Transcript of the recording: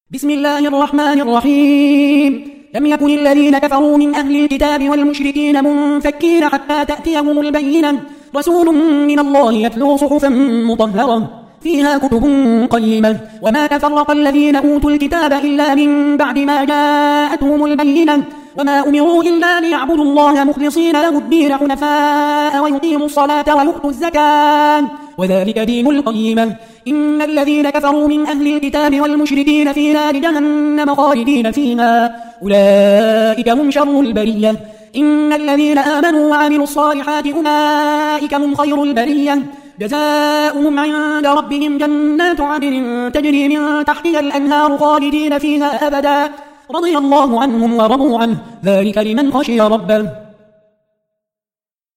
بسم الله الرحمن الرحيم. لم يكن الذين كفروا من أهل الكتاب والمشركين منفكين حتى تأتيهم البينة، رسول من الله يتلو صحفا مطهرة فيها كتب قيمة. وما تفرق الذين أوتوا الكتاب إلا من بعد ما جاءتهم البينة، وما أمروا إلا ليعبدوا الله مخلصين له الدين حنفاء ويقيموا الصلاة ويؤتوا الزكاة وذلك دين القيمة. إن الذين كفروا من أهل الكتاب والمشركين في نار جهنم خالدين فيها، أولئك هم شر البرية. إن الذين آمنوا وعملوا الصالحات أولئك هم خير البرية، جزاؤهم عند ربهم جنات عدن تجري من تحتها الأنهار خالدين فيها أبدا، رضي الله عنهم ورضوا عنه، ذلك لمن خشي ربه.